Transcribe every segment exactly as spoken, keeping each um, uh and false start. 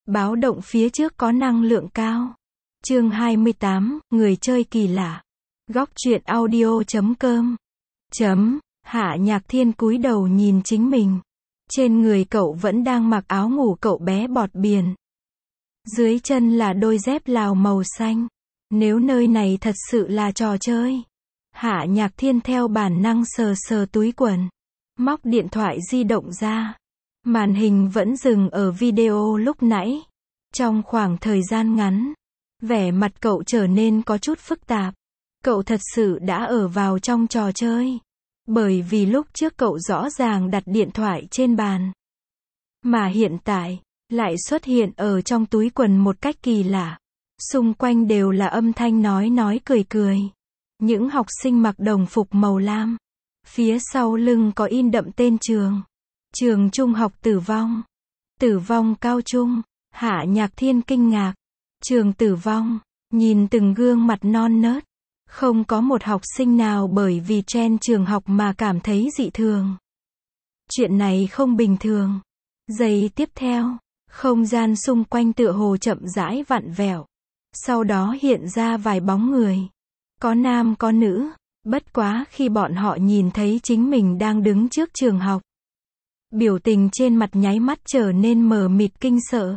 Báo động phía trước có năng lượng cao. Chương hai mươi tám, người chơi kỳ lạ. Góc truyện audio chấm com. Chấm, Hạ Nhạc Thiên cúi đầu nhìn chính mình. Trên người cậu vẫn đang mặc áo ngủ cậu bé bọt biển. Dưới chân là đôi dép Lào màu xanh. Nếu nơi này thật sự là trò chơi. Hạ Nhạc Thiên theo bản năng sờ sờ túi quần. Móc điện thoại di động ra. Màn hình vẫn dừng ở video lúc nãy. Trong khoảng thời gian ngắn, vẻ mặt cậu trở nên có chút phức tạp. Cậu thật sự đã ở vào trong trò chơi. Bởi vì lúc trước cậu rõ ràng đặt điện thoại trên bàn. Mà hiện tại, lại xuất hiện ở trong túi quần một cách kỳ lạ. Xung quanh đều là âm thanh nói nói cười cười. Những học sinh mặc đồng phục màu lam. Phía sau lưng có in đậm tên trường. Trường trung học Tử Vong. Tử Vong cao trung. Hạ Nhạc Thiên kinh ngạc. Trường Tử Vong. Nhìn từng gương mặt non nớt. Không có một học sinh nào bởi vì trend trường học mà cảm thấy dị thường. Chuyện này không bình thường. Giây tiếp theo, không gian xung quanh tựa hồ chậm rãi vặn vẹo. Sau đó hiện ra vài bóng người. Có nam có nữ. Bất quá khi bọn họ nhìn thấy chính mình đang đứng trước trường học. Biểu tình trên mặt nháy mắt trở nên mờ mịt kinh sợ.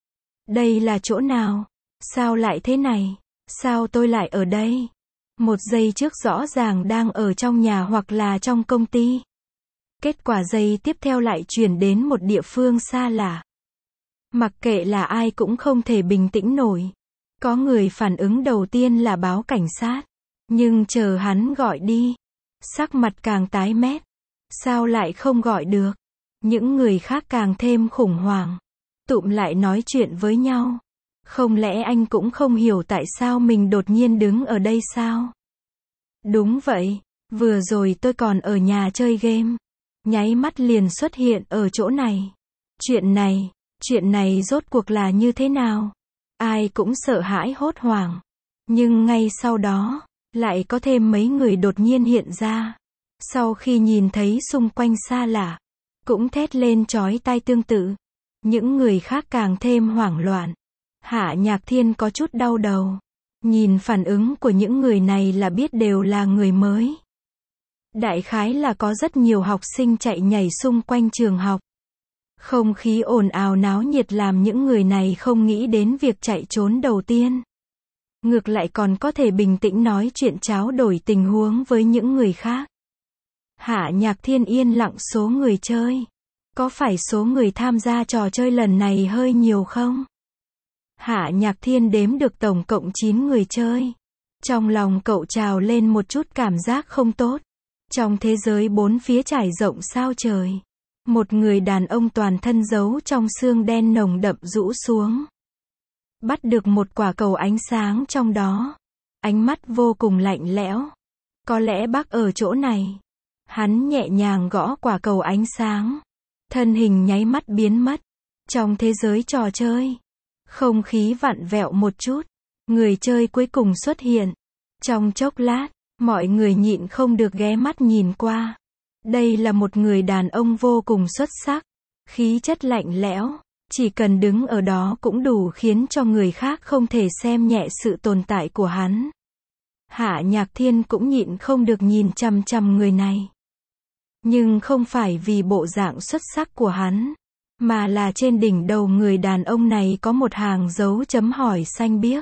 Đây là chỗ nào? Sao lại thế này? Sao tôi lại ở đây? Một giây trước rõ ràng đang ở trong nhà hoặc là trong công ty. Kết quả giây tiếp theo lại chuyển đến một địa phương xa lạ. Mặc kệ là ai cũng không thể bình tĩnh nổi. Có người phản ứng đầu tiên là báo cảnh sát. Nhưng chờ hắn gọi đi. Sắc mặt càng tái mét. Sao lại không gọi được? Những người khác càng thêm khủng hoảng. Tụm lại nói chuyện với nhau. Không lẽ anh cũng không hiểu tại sao mình đột nhiên đứng ở đây sao? Đúng vậy, vừa rồi tôi còn ở nhà chơi game. Nháy mắt liền xuất hiện ở chỗ này. Chuyện này, chuyện này rốt cuộc là như thế nào? Ai cũng sợ hãi hốt hoảng. Nhưng ngay sau đó, lại có thêm mấy người đột nhiên hiện ra. Sau khi nhìn thấy xung quanh xa lạ, cũng thét lên chói tai tương tự. Những người khác càng thêm hoảng loạn. Hạ Nhạc Thiên có chút đau đầu. Nhìn phản ứng của những người này là biết đều là người mới. Đại khái là có rất nhiều học sinh chạy nhảy xung quanh trường học. Không khí ồn ào náo nhiệt làm những người này không nghĩ đến việc chạy trốn đầu tiên. Ngược lại còn có thể bình tĩnh nói chuyện tráo đổi tình huống với những người khác. Hạ Nhạc Thiên yên lặng số người chơi. Có phải số người tham gia trò chơi lần này hơi nhiều không? Hạ Nhạc Thiên đếm được tổng cộng chín người chơi. Trong lòng cậu trào lên một chút cảm giác không tốt. Trong thế giới bốn phía trải rộng sao trời. Một người đàn ông toàn thân giấu trong xương đen nồng đậm rũ xuống. Bắt được một quả cầu ánh sáng trong đó. Ánh mắt vô cùng lạnh lẽo. Có lẽ bác ở chỗ này. Hắn nhẹ nhàng gõ quả cầu ánh sáng. Thân hình nháy mắt biến mất. Trong thế giới trò chơi. Không khí vặn vẹo một chút. Người chơi cuối cùng xuất hiện. Trong chốc lát, mọi người nhịn không được ghé mắt nhìn qua. Đây là một người đàn ông vô cùng xuất sắc. Khí chất lạnh lẽo. Chỉ cần đứng ở đó cũng đủ khiến cho người khác không thể xem nhẹ sự tồn tại của hắn. Hạ Nhạc Thiên cũng nhịn không được nhìn chằm chằm người này. Nhưng không phải vì bộ dạng xuất sắc của hắn. Mà là trên đỉnh đầu người đàn ông này có một hàng dấu chấm hỏi xanh biếc.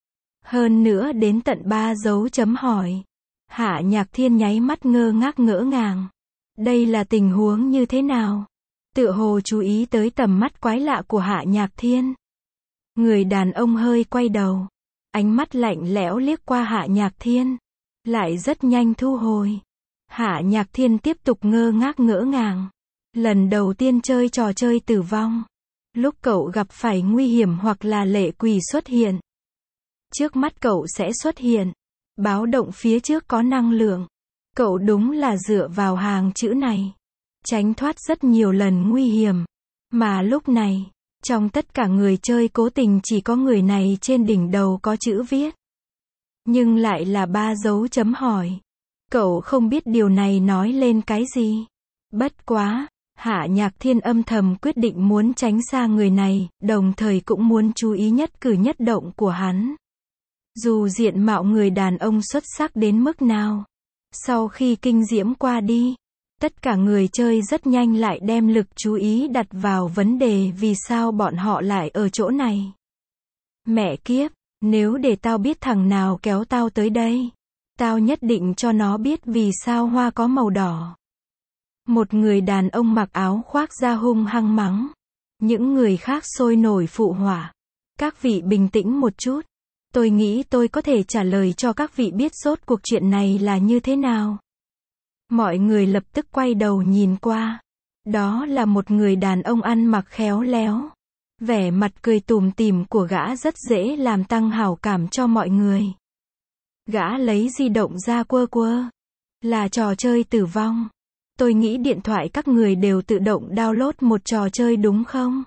Hơn nữa đến tận ba dấu chấm hỏi. Hạ Nhạc Thiên nháy mắt ngơ ngác ngỡ ngàng. Đây là tình huống như thế nào? Tựa hồ chú ý tới tầm mắt quái lạ của Hạ Nhạc Thiên. Người đàn ông hơi quay đầu. Ánh mắt lạnh lẽo liếc qua Hạ Nhạc Thiên. Lại rất nhanh thu hồi. Hạ Nhạc Thiên tiếp tục ngơ ngác ngỡ ngàng. Lần đầu tiên chơi trò chơi tử vong. Lúc cậu gặp phải nguy hiểm hoặc là lệ quỷ xuất hiện. Trước mắt cậu sẽ xuất hiện. Báo động phía trước có năng lượng. Cậu đúng là dựa vào hàng chữ này. Tránh thoát rất nhiều lần nguy hiểm. Mà lúc này, trong tất cả người chơi cố tình chỉ có người này trên đỉnh đầu có chữ viết. Nhưng lại là ba dấu chấm hỏi. Cậu không biết điều này nói lên cái gì. Bất quá. Hạ Nhạc Thiên âm thầm quyết định muốn tránh xa người này, đồng thời cũng muốn chú ý nhất cử nhất động của hắn. Dù diện mạo người đàn ông xuất sắc đến mức nào, sau khi kinh diễm qua đi, tất cả người chơi rất nhanh lại đem lực chú ý đặt vào vấn đề vì sao bọn họ lại ở chỗ này. Mẹ kiếp, nếu để tao biết thằng nào kéo tao tới đây, tao nhất định cho nó biết vì sao hoa có màu đỏ. Một người đàn ông mặc áo khoác da hung hăng mắng. Những người khác sôi nổi phụ họa. Các vị bình tĩnh một chút. Tôi nghĩ tôi có thể trả lời cho các vị biết rốt cuộc chuyện này là như thế nào. Mọi người lập tức quay đầu nhìn qua. Đó là một người đàn ông ăn mặc khéo léo. Vẻ mặt cười tủm tỉm của gã rất dễ làm tăng hảo cảm cho mọi người. Gã lấy di động ra quơ quơ. Là trò chơi tử vong. Tôi nghĩ điện thoại các người đều tự động download một trò chơi đúng không?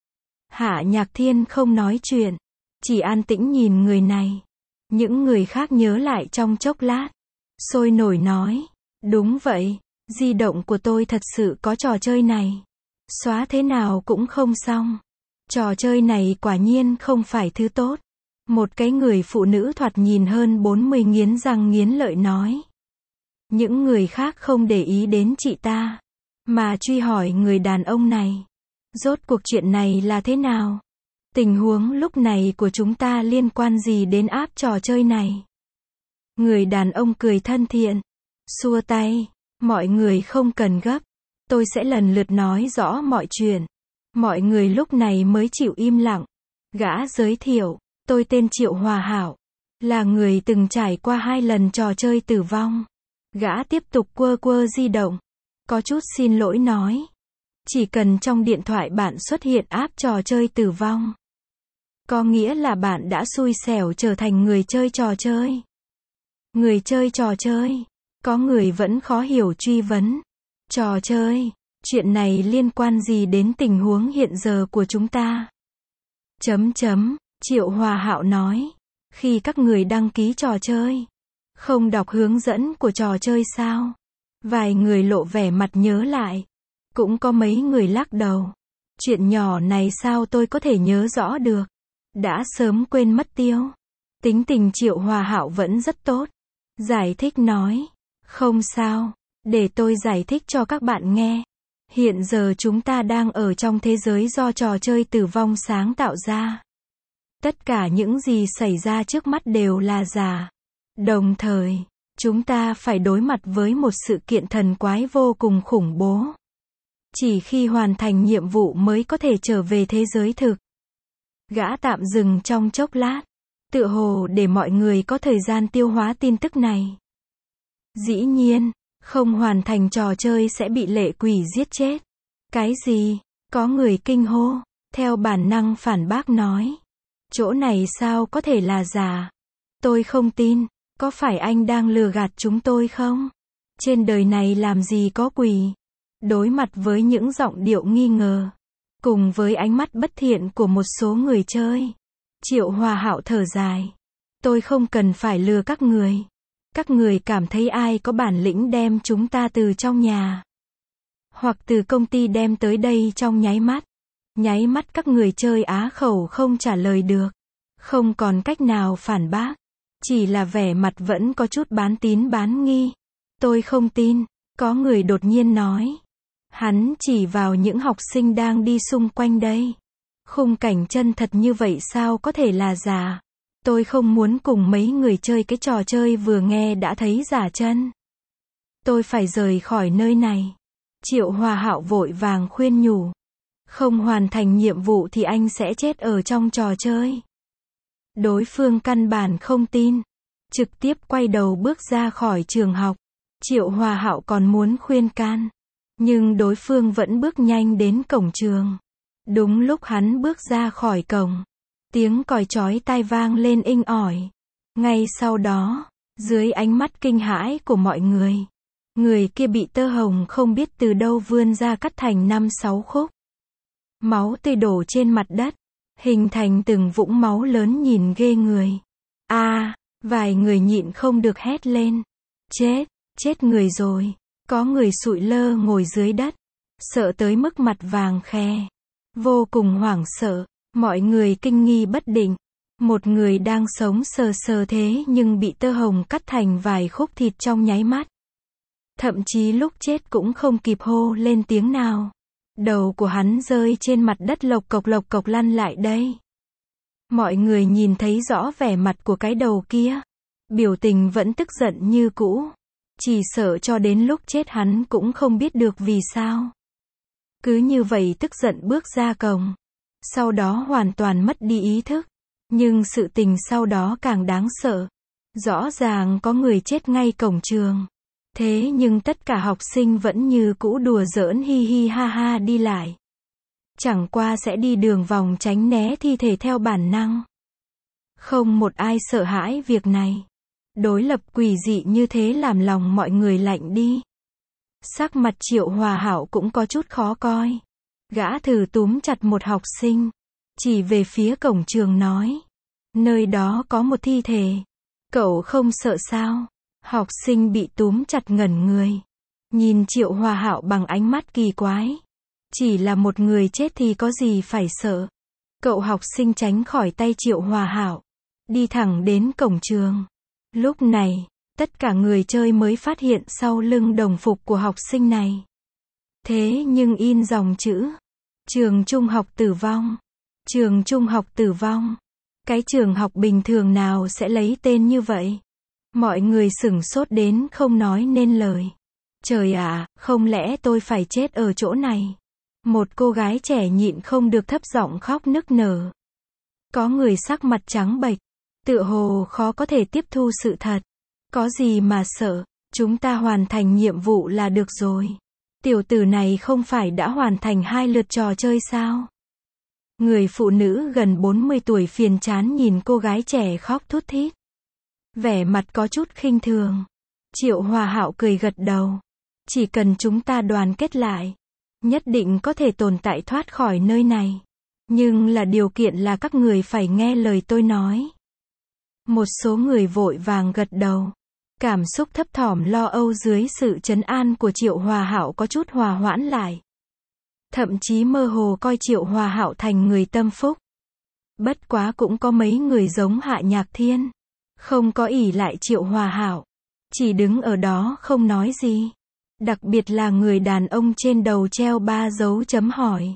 Hạ Nhạc Thiên không nói chuyện. Chỉ an tĩnh nhìn người này. Những người khác nhớ lại trong chốc lát. Sôi nổi nói. Đúng vậy, di động của tôi thật sự có trò chơi này. Xóa thế nào cũng không xong. Trò chơi này quả nhiên không phải thứ tốt. Một cái người phụ nữ thoạt nhìn hơn bốn mươi nghiến răng nghiến lợi nói. Những người khác không để ý đến chị ta, mà truy hỏi người đàn ông này. Rốt cuộc chuyện này là thế nào? Tình huống lúc này của chúng ta liên quan gì đến app trò chơi này? Người đàn ông cười thân thiện, xua tay, mọi người không cần gấp. Tôi sẽ lần lượt nói rõ mọi chuyện. Mọi người lúc này mới chịu im lặng. Gã giới thiệu, tôi tên Triệu Hòa Hảo, là người từng trải qua hai lần trò chơi tử vong. Gã tiếp tục quơ quơ di động. Có chút xin lỗi nói. Chỉ cần trong điện thoại bạn xuất hiện app trò chơi tử vong, có nghĩa là bạn đã xui xẻo trở thành người chơi trò chơi. Người chơi trò chơi. Có người vẫn khó hiểu truy vấn. Trò chơi. Chuyện này liên quan gì đến tình huống hiện giờ của chúng ta? Chấm chấm. Triệu Hòa Hạo nói. Khi các người đăng ký trò chơi, không đọc hướng dẫn của trò chơi sao? Vài người lộ vẻ mặt nhớ lại. Cũng có mấy người lắc đầu. Chuyện nhỏ này sao tôi có thể nhớ rõ được? Đã sớm quên mất tiêu. Tính tình Triệu Hòa Hạo vẫn rất tốt. Giải thích nói. Không sao. Để tôi giải thích cho các bạn nghe. Hiện giờ chúng ta đang ở trong thế giới do trò chơi tử vong sáng tạo ra. Tất cả những gì xảy ra trước mắt đều là giả. Đồng thời, chúng ta phải đối mặt với một sự kiện thần quái vô cùng khủng bố. Chỉ khi hoàn thành nhiệm vụ mới có thể trở về thế giới thực. Gã tạm dừng trong chốc lát, tựa hồ để mọi người có thời gian tiêu hóa tin tức này. Dĩ nhiên, không hoàn thành trò chơi sẽ bị lệ quỷ giết chết. Cái gì? Có người kinh hô, theo bản năng phản bác nói. Chỗ này sao có thể là giả? Tôi không tin, có phải anh đang lừa gạt chúng tôi không? Trên đời này làm gì có quỷ? Đối mặt với những giọng điệu nghi ngờ, cùng với ánh mắt bất thiện của một số người chơi, Triệu Hòa Hạo thở dài. Tôi không cần phải lừa các người. Các người cảm thấy ai có bản lĩnh đem chúng ta từ trong nhà hoặc từ công ty đem tới đây trong nháy mắt. Nháy mắt các người chơi á khẩu không trả lời được. Không còn cách nào phản bác. Chỉ là vẻ mặt vẫn có chút bán tín bán nghi. Tôi không tin. Có người đột nhiên nói. Hắn chỉ vào những học sinh đang đi xung quanh đây. Khung cảnh chân thật như vậy sao có thể là giả? Tôi không muốn cùng mấy người chơi cái trò chơi vừa nghe đã thấy giả chân. Tôi phải rời khỏi nơi này. Triệu Hòa Hạo vội vàng khuyên nhủ. Không hoàn thành nhiệm vụ thì anh sẽ chết ở trong trò chơi. Đối phương căn bản không tin. Trực tiếp quay đầu bước ra khỏi trường học. Triệu Hòa Hạo còn muốn khuyên can. Nhưng đối phương vẫn bước nhanh đến cổng trường. Đúng lúc hắn bước ra khỏi cổng, tiếng còi chói tai vang lên inh ỏi. Ngay sau đó, dưới ánh mắt kinh hãi của mọi người, người kia bị tơ hồng không biết từ đâu vươn ra cắt thành năm sáu khúc. Máu tươi đổ trên mặt đất, hình thành từng vũng máu lớn nhìn ghê người. A, à, vài người nhịn không được hét lên. Chết, chết người rồi. Có người sụi lơ ngồi dưới đất. sợ tới mức mặt vàng khe. Vô cùng hoảng sợ, mọi người kinh nghi bất định. Một người đang sống sờ sờ thế nhưng bị tơ hồng cắt thành vài khúc thịt trong nháy mắt. Thậm chí lúc chết cũng không kịp hô lên tiếng nào. Đầu của hắn rơi trên mặt đất lộc cộc lộc cộc lăn lại đây. Mọi người nhìn thấy rõ vẻ mặt của cái đầu kia. Biểu tình vẫn tức giận như cũ. Chỉ sợ cho đến lúc chết hắn cũng không biết được vì sao. Cứ như vậy tức giận bước ra cổng. Sau đó hoàn toàn mất đi ý thức. Nhưng sự tình sau đó càng đáng sợ. Rõ ràng có người chết ngay cổng trường. Thế nhưng tất cả học sinh vẫn như cũ đùa giỡn hi hi ha ha đi lại. Chẳng qua sẽ đi đường vòng tránh né thi thể theo bản năng. Không một ai sợ hãi việc này. Đối lập quỷ dị như thế làm lòng mọi người lạnh đi. Sắc mặt Triệu Hòa Hảo cũng có chút khó coi. Gã thử túm chặt một học sinh. Chỉ về phía cổng trường nói. Nơi đó có một thi thể. Cậu không sợ sao? Học sinh bị túm chặt ngẩn người. Nhìn Triệu Hòa Hảo bằng ánh mắt kỳ quái. Chỉ là một người chết thì có gì phải sợ. Cậu học sinh tránh khỏi tay Triệu Hòa Hảo. Đi thẳng đến cổng trường. Lúc này, tất cả người chơi mới phát hiện sau lưng đồng phục của học sinh này. Thế nhưng in dòng chữ. Trường trung học tử vong. Trường trung học tử vong. Cái trường học bình thường nào sẽ lấy tên như vậy? Mọi người sửng sốt đến không nói nên lời. Trời ạ, không lẽ tôi phải chết ở chỗ này? Một cô gái trẻ nhịn không được thấp giọng khóc nức nở. Có người sắc mặt trắng bệch, tựa hồ khó có thể tiếp thu sự thật. Có gì mà sợ, chúng ta hoàn thành nhiệm vụ là được rồi. Tiểu tử này không phải đã hoàn thành hai lượt trò chơi sao? Người phụ nữ gần bốn mươi tuổi phiền chán nhìn cô gái trẻ khóc thút thít. Vẻ mặt có chút khinh thường. Triệu Hòa Hảo cười gật đầu. Chỉ cần chúng ta đoàn kết lại, nhất định có thể tồn tại thoát khỏi nơi này. Nhưng là điều kiện là các người phải nghe lời tôi nói. Một số người vội vàng gật đầu. Cảm xúc thấp thỏm lo âu dưới sự trấn an của Triệu Hòa Hảo có chút hòa hoãn lại. Thậm chí mơ hồ coi Triệu Hòa Hảo thành người tâm phúc. Bất quá cũng có mấy người giống Hạ Nhạc Thiên. Không có ỷ lại Triệu Hòa Hảo. Chỉ đứng ở đó không nói gì. Đặc biệt là người đàn ông trên đầu treo ba dấu chấm hỏi.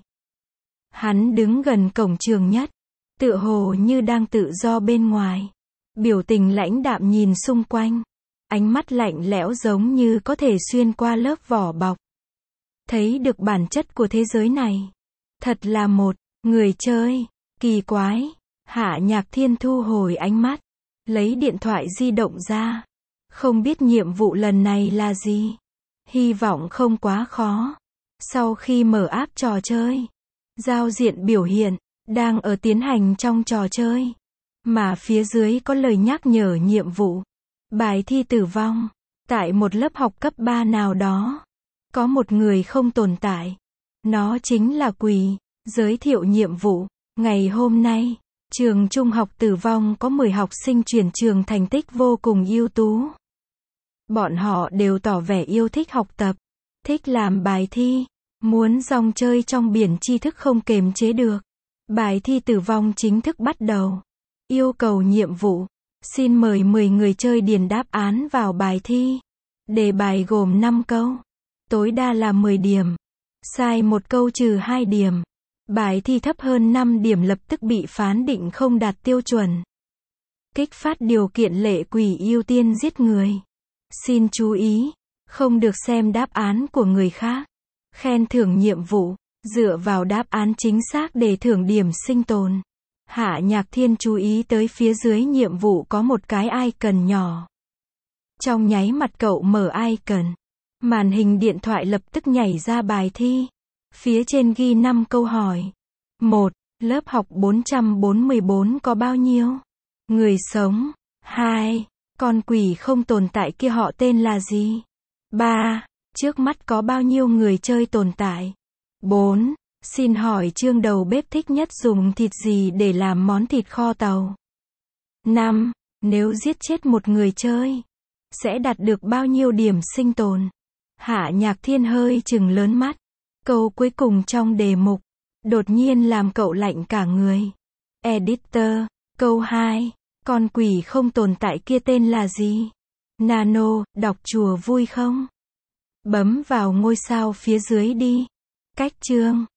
Hắn đứng gần cổng trường nhất. Tựa hồ như đang tự do bên ngoài. Biểu tình lãnh đạm nhìn xung quanh. Ánh mắt lạnh lẽo giống như có thể xuyên qua lớp vỏ bọc. Thấy được bản chất của thế giới này. Thật là một người chơi kỳ quái. Hạ Nhạc Thiên thu hồi ánh mắt. Lấy điện thoại di động ra. Không biết nhiệm vụ lần này là gì. Hy vọng không quá khó. Sau khi mở app trò chơi, giao diện biểu hiện, đang ở tiến hành trong trò chơi. Mà phía dưới có lời nhắc nhở nhiệm vụ. Bài thi tử vong. Tại một lớp học cấp ba nào đó. Có một người không tồn tại. Nó chính là quỷ. Giới thiệu nhiệm vụ. Ngày hôm nay, trường trung học tử vong có mười học sinh chuyển trường thành tích vô cùng ưu tú. Bọn họ đều tỏ vẻ yêu thích học tập. Thích làm bài thi. Muốn rong chơi trong biển tri thức không kềm chế được. Bài thi tử vong chính thức bắt đầu. Yêu cầu nhiệm vụ. Xin mời mười người chơi điền đáp án vào bài thi. Đề bài gồm năm câu. Tối đa là mười điểm. Sai một câu trừ hai điểm. Bài thi thấp hơn năm điểm lập tức bị phán định không đạt tiêu chuẩn. Kích phát điều kiện lệ quỷ ưu tiên giết người. Xin chú ý, không được xem đáp án của người khác. Khen thưởng nhiệm vụ, dựa vào đáp án chính xác để thưởng điểm sinh tồn. Hạ Nhạc Thiên chú ý tới phía dưới nhiệm vụ có một cái icon nhỏ. Trong nháy mặt cậu mở icon. Màn hình điện thoại lập tức nhảy ra bài thi. Phía trên ghi năm câu hỏi. một. Lớp học bốn trăm bốn mươi bốn có bao nhiêu người sống? hai. Con quỷ không tồn tại kia họ tên là gì? ba. Trước mắt có bao nhiêu người chơi tồn tại? bốn. Xin hỏi Trương đầu bếp thích nhất dùng thịt gì để làm món thịt kho tàu? năm. Nếu giết chết một người chơi, sẽ đạt được bao nhiêu điểm sinh tồn? Hạ Nhạc Thiên hơi trừng lớn mắt. Câu cuối cùng trong đề mục, đột nhiên làm cậu lạnh cả người. Editor, câu hai, con quỷ không tồn tại kia tên là gì? Nano, đọc chùa vui không? Bấm vào ngôi sao phía dưới đi. Cách chương